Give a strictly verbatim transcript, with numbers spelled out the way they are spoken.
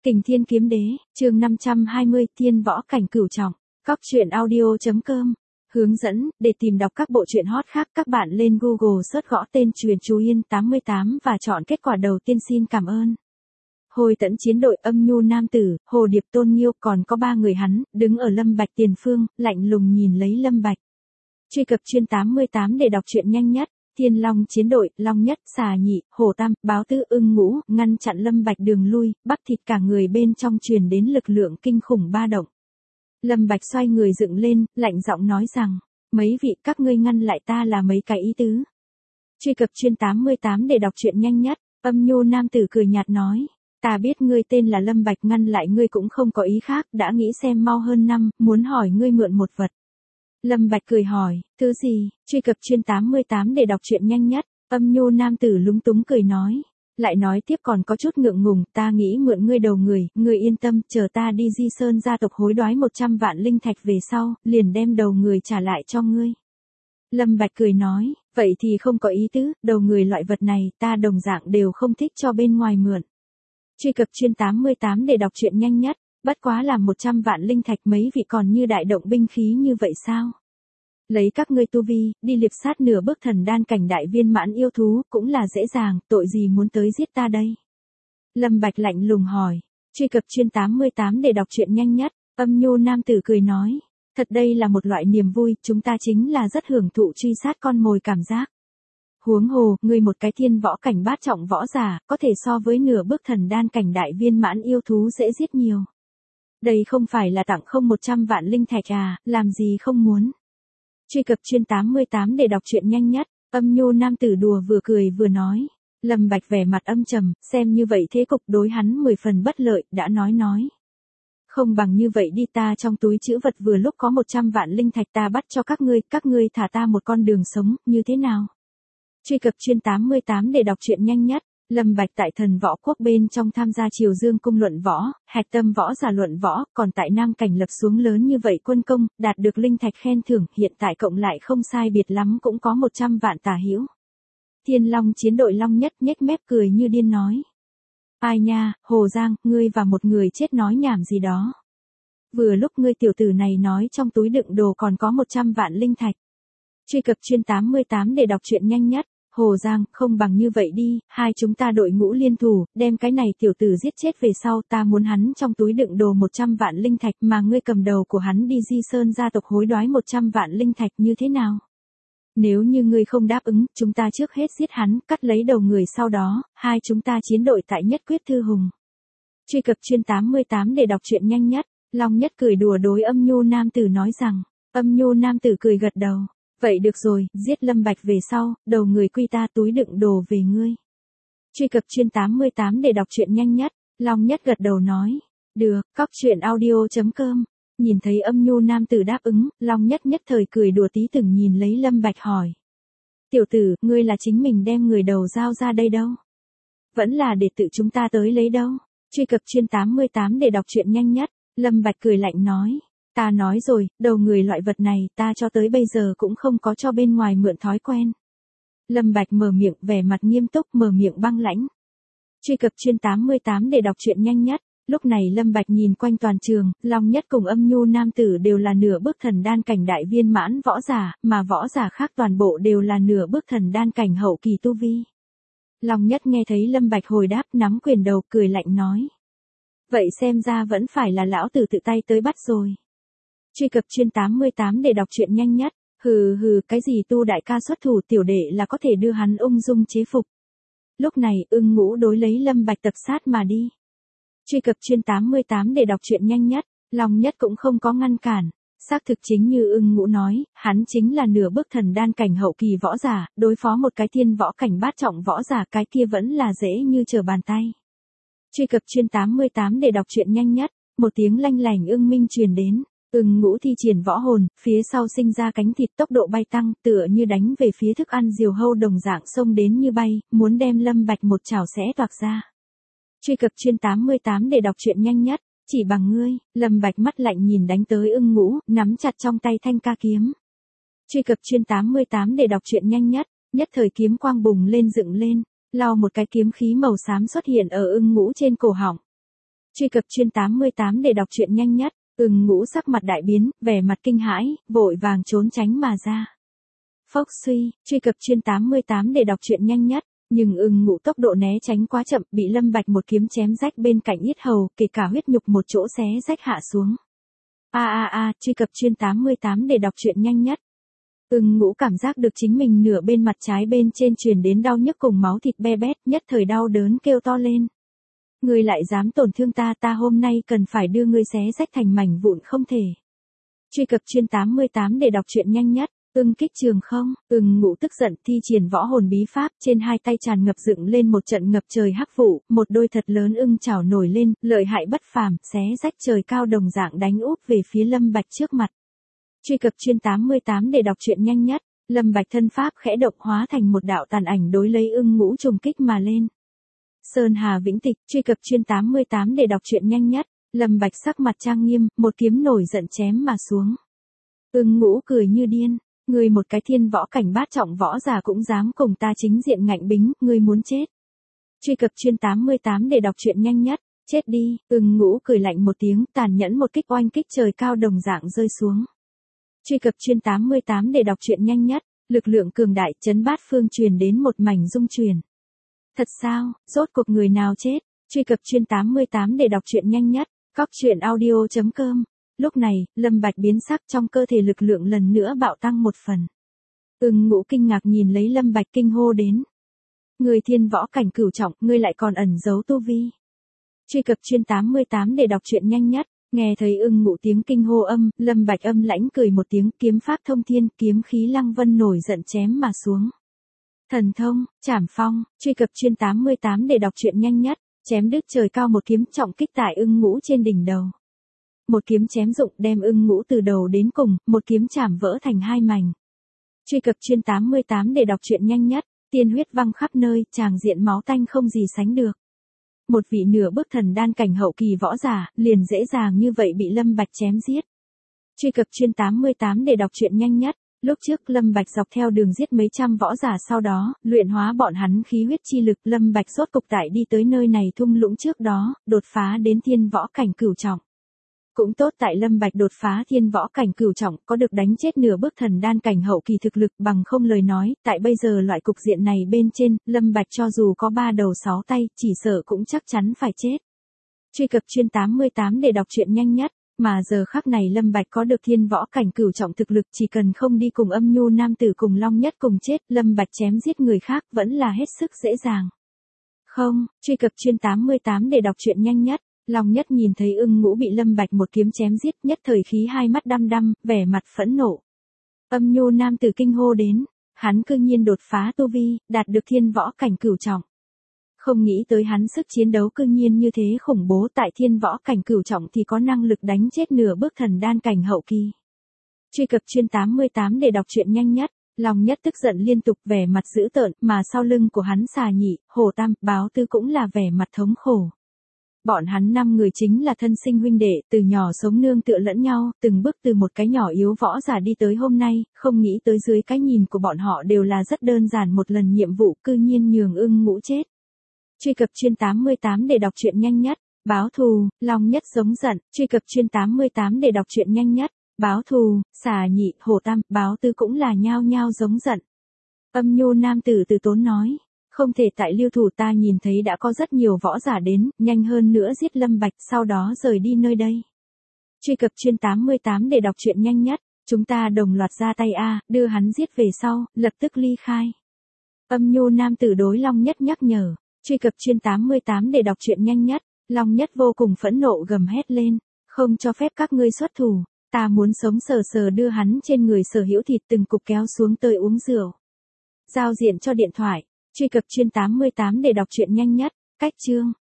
Kình Thiên Kiếm Đế, chương năm trăm hai mươi, Thiên Võ Cảnh Cửu Trọng. Cóc truyện audio.com. Hướng dẫn, để tìm đọc các bộ truyện hot khác các bạn lên Google search gõ tên Truyền Chú Yên tám mươi tám và chọn kết quả đầu tiên. Xin cảm ơn. Hồi tẫn chiến đội Âm Nhu Nam Tử, Hồ Điệp Tôn Nghiêu còn có ba người hắn, đứng ở Lâm Bạch tiền phương, lạnh lùng nhìn lấy Lâm Bạch. Truy cập chuyên tám mươi tám để đọc truyện nhanh nhất. Thiên Long chiến đội, Long Nhất, Xà Nhị, Hổ Tam, Báo Tứ, Ưng Ngũ, ngăn chặn Lâm Bạch đường lui, bắp thịt cả người bên trong truyền đến lực lượng kinh khủng ba động. Lâm Bạch xoay người dựng lên, lạnh giọng nói rằng, mấy vị các ngươi ngăn lại ta là mấy cái ý tứ. Truy cập chuyên tám mươi tám để đọc truyện nhanh nhất. Âm Nhu Nam Tử cười nhạt nói, ta biết ngươi tên là Lâm Bạch, ngăn lại ngươi cũng không có ý khác, đã nghĩ xem mau hơn năm, muốn hỏi ngươi mượn một vật. Lâm Bạch cười hỏi, thứ gì? Truy cập chuyên tám mươi tám để đọc truyện nhanh nhất. Âm Nhu Nam Tử lúng túng cười nói, lại nói tiếp còn có chút ngượng ngùng, ta nghĩ mượn ngươi đầu người, ngươi yên tâm, chờ ta đi Di Sơn gia tộc hối đoái một trăm vạn linh thạch về sau, liền đem đầu người trả lại cho ngươi. Lâm Bạch cười nói, vậy thì không có ý tứ, đầu người loại vật này, ta đồng dạng đều không thích cho bên ngoài mượn. Truy cập chuyên tám mươi tám để đọc truyện nhanh nhất. Bất quá là một trăm vạn linh thạch, mấy vị còn như đại động binh khí như vậy sao? Lấy các ngươi tu vi, đi liệp sát nửa bước thần đan cảnh đại viên mãn yêu thú, cũng là dễ dàng, tội gì muốn tới giết ta đây? Lâm Bạch lạnh lùng hỏi. Truy cập chuyên tám mươi tám để đọc truyện nhanh nhất. Âm Nhu Nam Tử cười nói, thật đây là một loại niềm vui, chúng ta chính là rất hưởng thụ truy sát con mồi cảm giác. Huống hồ, ngươi một cái thiên võ cảnh bát trọng võ giả, có thể so với nửa bước thần đan cảnh đại viên mãn yêu thú dễ giết nhiều. Đây không phải là tặng không một trăm vạn linh thạch à, làm gì không muốn. Truy cập chuyên tám mươi tám để đọc truyện nhanh nhất. Âm Nhu Nam Tử đùa vừa cười vừa nói. Lâm Bạch vẻ mặt âm trầm, xem như vậy thế cục đối hắn mười phần bất lợi, đã nói nói. Không bằng như vậy đi, ta trong túi trữ vật vừa lúc có một trăm vạn linh thạch, ta bắt cho các ngươi, các ngươi thả ta một con đường sống, như thế nào? Truy cập chuyên tám mươi tám để đọc truyện nhanh nhất. Lâm Bạch tại Thần Võ Quốc bên trong tham gia Triều Dương cung luận võ, hạch tâm võ giả luận võ, còn tại Nam Cảnh lập xuống lớn như vậy quân công, đạt được linh thạch khen thưởng, hiện tại cộng lại không sai biệt lắm cũng có một trăm vạn tả hữu. Thiên Long chiến đội Long Nhất nhếch mép cười như điên nói. Ai nha, Hồ Giang, ngươi và một người chết nói nhảm gì đó. Vừa lúc ngươi tiểu tử này nói trong túi đựng đồ còn có một trăm vạn linh thạch. Truy cập chuyên tám mươi tám để đọc truyện nhanh nhất. Hồ Giang, không bằng như vậy đi, hai chúng ta đội ngũ liên thủ, đem cái này tiểu tử giết chết về sau, ta muốn hắn trong túi đựng đồ một trăm vạn linh thạch, mà ngươi cầm đầu của hắn đi Di Sơn gia tộc hối đoái một trăm vạn linh thạch, như thế nào? Nếu như ngươi không đáp ứng, chúng ta trước hết giết hắn, cắt lấy đầu người, sau đó, hai chúng ta chiến đội tại Nhất Quyết Thư Hùng. Truy cập chuyên tám mươi tám để đọc truyện nhanh nhất. Long Nhất cười đùa đối Âm Nhu Nam Tử nói rằng. Âm Nhu Nam Tử cười gật đầu. Vậy được rồi, giết Lâm Bạch về sau, đầu người quy ta, túi đựng đồ về ngươi. Truy cập chuyên tám mươi tám để đọc truyện nhanh nhất. Long Nhất gật đầu nói. Được, cóc truyện audio.com. Nhìn thấy Âm Nhu Nam Tử đáp ứng, Long Nhất nhất thời cười đùa tí từng nhìn lấy Lâm Bạch hỏi. Tiểu tử, ngươi là chính mình đem người đầu giao ra đây đâu? Vẫn là để tự chúng ta tới lấy đâu? Truy cập chuyên tám mươi tám để đọc truyện nhanh nhất. Lâm Bạch cười lạnh nói. Ta nói rồi, đầu người loại vật này, ta cho tới bây giờ cũng không có cho bên ngoài mượn thói quen. Lâm Bạch mở miệng, vẻ mặt nghiêm túc, mở miệng băng lãnh. Truy cập chuyên tám mươi tám để đọc truyện nhanh nhất. Lúc này Lâm Bạch nhìn quanh toàn trường, Long Nhất cùng Âm Nhu Nam Tử đều là nửa bước thần đan cảnh đại viên mãn võ giả, mà võ giả khác toàn bộ đều là nửa bước thần đan cảnh hậu kỳ tu vi. Long Nhất nghe thấy Lâm Bạch hồi đáp, nắm quyền đầu, cười lạnh nói. Vậy xem ra vẫn phải là lão tử tự tay tới bắt rồi. Truy cập chuyên tám mươi tám để đọc truyện nhanh nhất. Hừ hừ, cái gì tu đại ca xuất thủ, tiểu đệ là có thể đưa hắn ung dung chế phục. Lúc này, Ưng Ngũ đối lấy Lâm Bạch tập sát mà đi. Truy cập chuyên tám mươi tám để đọc truyện nhanh nhất. Long Nhất cũng không có ngăn cản. Xác thực chính như Ưng Ngũ nói, hắn chính là nửa bước thần đan cảnh hậu kỳ võ giả, đối phó một cái thiên võ cảnh bát trọng võ giả, cái kia vẫn là dễ như trở bàn tay. Truy cập chuyên tám mươi tám để đọc truyện nhanh nhất. Một tiếng lanh lảnh ưng minh truyền đến. Ưng Ngũ thi triển võ hồn, phía sau sinh ra cánh thịt, tốc độ bay tăng, tựa như đánh về phía thức ăn diều hâu đồng dạng, xông đến như bay, muốn đem Lâm Bạch một chảo xé toạc ra. Truy cập chuyên tám mươi tám để đọc truyện nhanh nhất. Chỉ bằng ngươi, Lâm Bạch mắt lạnh nhìn đánh tới Ưng Ngũ, nắm chặt trong tay thanh ca kiếm. Truy cập chuyên tám mươi tám để đọc truyện nhanh nhất. Nhất thời kiếm quang bùng lên dựng lên, lao một cái kiếm khí màu xám xuất hiện ở Ưng Ngũ trên cổ họng. Truy cập chuyên tám mươi tám để đọc truyện nhanh nhất. Ưng Ngũ sắc mặt đại biến, vẻ mặt kinh hãi, vội vàng trốn tránh mà ra. Phốc suy, truy cập chuyên tám mươi tám để đọc truyện nhanh nhất. Nhưng Ưng Ngũ tốc độ né tránh quá chậm, bị Lâm Bạch một kiếm chém rách bên cạnh yết hầu, kể cả huyết nhục một chỗ xé rách hạ xuống. A a a, truy cập chuyên tám mươi tám để đọc truyện nhanh nhất. Ưng Ngũ cảm giác được chính mình nửa bên mặt trái bên trên truyền đến đau nhức cùng máu thịt be bét, nhất thời đau đớn kêu to lên. Ngươi lại dám tổn thương ta, ta hôm nay cần phải đưa ngươi xé rách thành mảnh vụn không thể. Truy cập chuyên tám mươi tám để đọc truyện nhanh nhất. Ưng kích trường không, Ưng Ngũ tức giận thi triển võ hồn bí pháp, trên hai tay tràn ngập dựng lên một trận ngập trời hắc vụ, một đôi thật lớn ưng chảo nổi lên, lợi hại bất phàm, xé rách trời cao đồng dạng đánh úp về phía Lâm Bạch trước mặt. Truy cập chuyên tám mươi tám để đọc truyện nhanh nhất. Lâm Bạch thân pháp khẽ động hóa thành một đạo tàn ảnh đối lấy Ưng Ngũ trùng kích mà lên. Sơn Hà Vĩnh Tịch, truy cập chuyên tám mươi tám để đọc truyện nhanh nhất. Lâm Bạch sắc mặt trang nghiêm, một kiếm nổi giận chém mà xuống. Ưng Ngũ cười như điên. Ngươi một cái thiên võ cảnh bát trọng võ giả cũng dám cùng ta chính diện ngạnh bính, ngươi muốn chết. Truy cập chuyên tám mươi tám để đọc truyện nhanh nhất. Chết đi, Ưng Ngũ cười lạnh một tiếng, tàn nhẫn một kích oanh kích trời cao đồng dạng rơi xuống. Truy cập chuyên tám mươi tám để đọc truyện nhanh nhất. Lực lượng cường đại chấn bát phương truyền đến một mảnh rung truyền. Thật sao, rốt cuộc người nào chết? Truy cập chuyên tám mươi tám để đọc truyện nhanh nhất. Cóc truyện audio chấm com. Lúc này, Lâm Bạch biến sắc, trong cơ thể lực lượng lần nữa bạo tăng một phần. Ưng Ngũ kinh ngạc nhìn lấy Lâm Bạch kinh hô đến. Người thiên võ cảnh cửu trọng, ngươi lại còn ẩn giấu tu vi. Truy cập chuyên tám mươi tám để đọc truyện nhanh nhất. Nghe thấy Ưng Ngũ tiếng kinh hô âm, Lâm Bạch âm lãnh cười một tiếng, kiếm pháp thông thiên, kiếm khí lăng vân nổi giận chém mà xuống. Thần thông, Trảm Phong, truy cập chuyên tám mươi tám để đọc truyện nhanh nhất. Chém đứt trời cao một kiếm trọng kích tại Ưng Ngũ trên đỉnh đầu. Một kiếm chém rụng đem Ưng Ngũ từ đầu đến cùng, một kiếm chảm vỡ thành hai mảnh. Truy cập chuyên tám mươi tám để đọc truyện nhanh nhất. Tiên huyết văng khắp nơi, tràng diện máu tanh không gì sánh được. Một vị nửa bước thần đan cảnh hậu kỳ võ giả, liền dễ dàng như vậy bị Lâm Bạch chém giết. Truy cập chuyên tám mươi tám để đọc truyện nhanh nhất. Lúc trước Lâm Bạch dọc theo đường giết mấy trăm võ giả, sau đó, luyện hóa bọn hắn khí huyết chi lực, Lâm Bạch rốt cục tại đi tới nơi này thung lũng trước đó, đột phá đến thiên võ cảnh cửu trọng. Cũng tốt tại Lâm Bạch đột phá thiên võ cảnh cửu trọng, có được đánh chết nửa bước thần đan cảnh hậu kỳ thực lực, bằng không lời nói, tại bây giờ loại cục diện này bên trên, Lâm Bạch cho dù có ba đầu sáu tay, chỉ sợ cũng chắc chắn phải chết. Truy cập chuyên tám mươi tám để đọc truyện nhanh nhất. Mà giờ khắc này Lâm Bạch có được thiên võ cảnh cửu trọng thực lực, chỉ cần không đi cùng âm nhu nam tử cùng Long Nhất cùng chết, Lâm Bạch chém giết người khác vẫn là hết sức dễ dàng. Không, truy cập chuyên tám mươi tám để đọc truyện nhanh nhất. Long Nhất nhìn thấy Ưng Ngũ bị Lâm Bạch một kiếm chém giết, nhất thời khí hai mắt đăm đăm, vẻ mặt phẫn nộ. Âm nhu nam tử kinh hô đến, hắn cư nhiên đột phá tu vi, đạt được thiên võ cảnh cửu trọng. Không nghĩ tới hắn sức chiến đấu cư nhiên như thế khủng bố, tại thiên võ cảnh cửu trọng thì có năng lực đánh chết nửa bước thần đan cảnh hậu kỳ. Truy cập chuyên tám mươi tám để đọc truyện nhanh nhất. Long Nhất tức giận liên tục, vẻ mặt dữ tợn, mà sau lưng của hắn Xà Nhị, Hồ Tam, Báo Tư cũng là vẻ mặt thống khổ. Bọn hắn năm người chính là thân sinh huynh đệ, từ nhỏ sống nương tựa lẫn nhau, từng bước từ một cái nhỏ yếu võ giả đi tới hôm nay, không nghĩ tới dưới cái nhìn của bọn họ đều là rất đơn giản, một lần nhiệm vụ cư nhiên nhường Ưng Ngũ chết. Truy cập chuyên tám mươi tám để đọc truyện nhanh nhất. Báo thù, Long Nhất giống giận, truy cập chuyên tám mươi tám để đọc truyện nhanh nhất. Báo thù, Xà Nhị, Hồ Tam, Báo Tư cũng là nhao nhao giống giận. Âm nhu nam tử từ tốn nói. Không thể tại lưu thủ, ta nhìn thấy đã có rất nhiều võ giả đến, nhanh hơn nữa giết Lâm Bạch, sau đó rời đi nơi đây. Truy cập chuyên tám mươi tám để đọc truyện nhanh nhất. Chúng ta đồng loạt ra tay a, đưa hắn giết về sau, lập tức ly khai. Âm nhu nam tử đối Long Nhất nhắc nhở. Truy cập chuyên tám mươi tám để đọc truyện nhanh nhất. Long Nhất vô cùng phẫn nộ gầm hét lên. Không cho phép các ngươi xuất thủ. Ta muốn sống sờ sờ đưa hắn trên người sở hữu thịt từng cục kéo xuống tới uống rượu. Giao diện cho điện thoại. Truy cập chuyên tám mươi tám để đọc truyện nhanh nhất. Cách chương.